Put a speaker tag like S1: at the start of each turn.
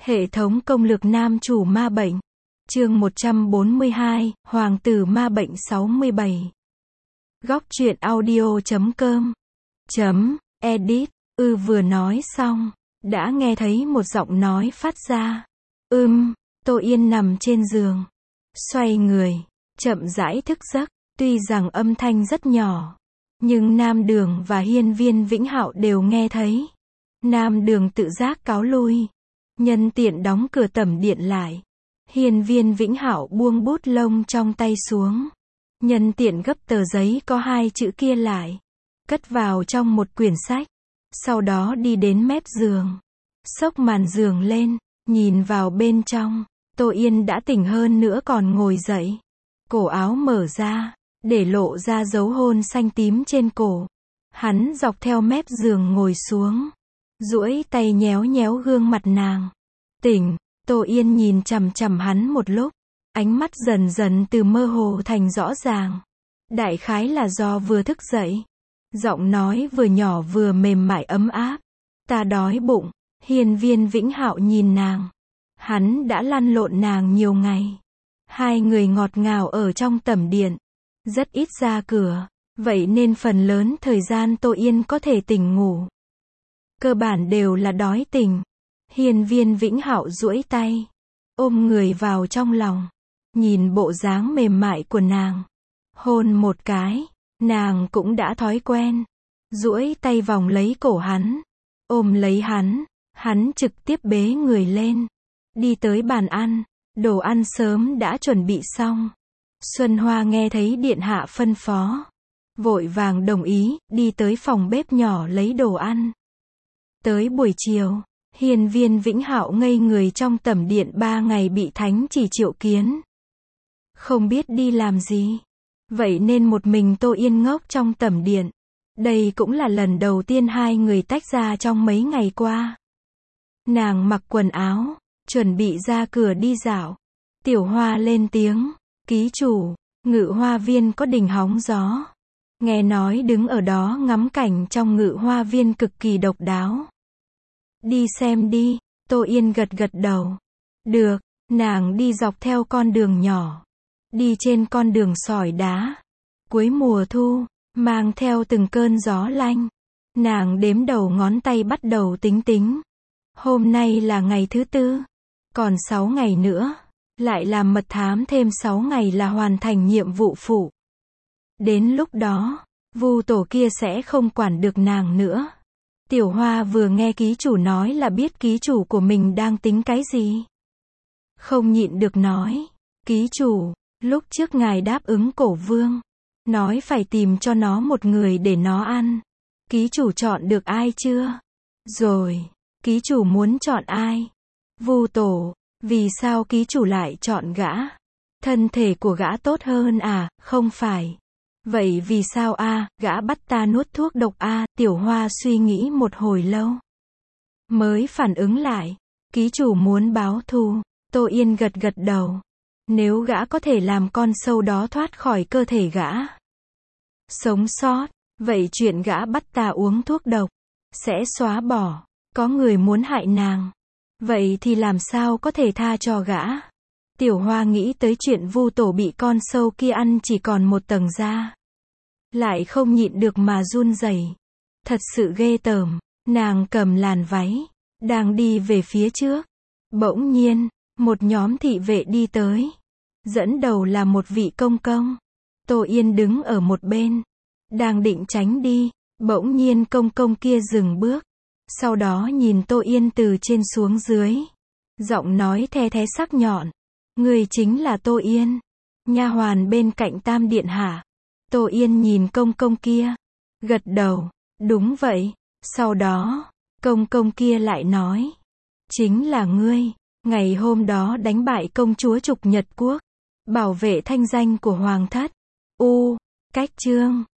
S1: Hệ thống công lược nam chủ ma bệnh. Chương 142, Hoàng tử ma bệnh 67. Góc truyện audio.com .edit. Vừa nói xong, đã nghe thấy một giọng nói phát ra. Tô Yên nằm trên giường, xoay người, chậm rãi thức giấc. Tuy rằng âm thanh rất nhỏ, nhưng Nam Đường và Hiên Viên Vĩnh Hạo đều nghe thấy. Nam Đường tự giác cáo lui, nhân tiện đóng cửa tẩm điện lại. Hiên Viên Vĩnh Hạo buông bút lông trong tay xuống, nhân tiện gấp tờ giấy có hai chữ kia lại, cất vào trong một quyển sách. Sau đó đi đến mép giường, xốc màn giường lên, nhìn vào bên trong. Tô Yên đã tỉnh hơn nữa còn ngồi dậy. Cổ áo mở ra, để lộ ra dấu hôn xanh tím trên cổ. Hắn dọc theo mép giường ngồi xuống, duỗi tay nhéo nhéo gương mặt nàng. Tỉnh. Tô Yên nhìn chằm chằm hắn một lúc, ánh mắt dần dần từ mơ hồ thành rõ ràng. Đại khái là do vừa thức dậy. Giọng nói vừa nhỏ vừa mềm mại ấm áp. Ta đói bụng. Hiên Viên Vĩnh Hạo nhìn nàng. Hắn đã lăn lộn nàng nhiều ngày. Hai người ngọt ngào ở trong tẩm điện, rất ít ra cửa, vậy nên phần lớn thời gian Tô Yên có thể tỉnh ngủ. Cơ bản đều là đói tỉnh. Hiên Viên Vĩnh Hạo duỗi tay, ôm người vào trong lòng, nhìn bộ dáng mềm mại của nàng, hôn một cái. Nàng cũng đã thói quen, duỗi tay vòng lấy cổ hắn, ôm lấy hắn. Hắn trực tiếp bế người lên, đi tới bàn ăn. Đồ ăn sớm đã chuẩn bị xong. Xuân Hoa nghe thấy điện hạ phân phó, vội vàng đồng ý, đi tới phòng bếp nhỏ lấy đồ ăn. Tới buổi chiều, Hiên Viên Vĩnh Hạo ngây người trong tẩm điện 3 ngày bị thánh chỉ triệu kiến. Không biết đi làm gì. Vậy nên một mình Tô Yên ngốc trong tẩm điện. Đây cũng là lần đầu tiên hai người tách ra trong mấy ngày qua. Nàng mặc quần áo, chuẩn bị ra cửa đi dạo. Tiểu Hoa lên tiếng, ký chủ, Ngự Hoa Viên có đình hóng gió. Nghe nói đứng ở đó ngắm cảnh trong Ngự Hoa Viên cực kỳ độc đáo. Đi xem đi. Tô Yên gật gật đầu. Được. Nàng đi dọc theo con đường nhỏ, đi trên con đường sỏi đá. Cuối mùa thu, mang theo từng cơn gió lanh. Nàng đếm đầu ngón tay bắt đầu tính. Hôm nay là ngày thứ 4, còn 6 ngày nữa, lại làm mật thám thêm 6 ngày là hoàn thành nhiệm vụ phụ. Đến lúc đó, Vu tổ kia sẽ không quản được nàng nữa. Tiểu Hoa vừa nghe ký chủ nói là biết ký chủ của mình đang tính cái gì. Không nhịn được nói, ký chủ, lúc trước ngài đáp ứng Cổ Vương, nói phải tìm cho nó một người để nó ăn. Ký chủ chọn được ai chưa? Rồi, ký chủ muốn chọn ai? Vu tổ, vì sao ký chủ lại chọn gã? Thân thể của gã tốt hơn à? Không phải. Vậy vì sao a? Gã bắt ta nuốt thuốc độc a? Tiểu Hoa suy nghĩ một hồi lâu, mới phản ứng lại. Ký chủ muốn báo thù. Tô Yên gật gật đầu. Nếu gã có thể làm con sâu đó thoát khỏi cơ thể gã, sống sót, vậy chuyện gã bắt ta uống thuốc độc sẽ xóa bỏ. Có người muốn hại nàng, vậy thì làm sao có thể tha cho gã? Tiểu Hoa nghĩ tới chuyện Vu tổ bị con sâu kia ăn chỉ còn một tầng da, lại không nhịn được mà run rẩy. Thật sự ghê tởm. Nàng cầm làn váy, đang đi về phía trước. Bỗng nhiên, một nhóm thị vệ đi tới. Dẫn đầu là một vị công công. Tô Yên đứng ở một bên, đang định tránh đi. Bỗng nhiên công công kia dừng bước. Sau đó nhìn Tô Yên từ trên xuống dưới. Giọng nói the thé sắc nhọn. Người chính là Tô Yên, nha hoàn bên cạnh Tam điện hạ. Tô Yên nhìn công công kia, gật đầu. Đúng vậy. Sau đó, công công kia lại nói. Chính là ngươi, ngày hôm đó đánh bại công chúa Trục Nhật Quốc, bảo vệ thanh danh của hoàng thất. Cách chương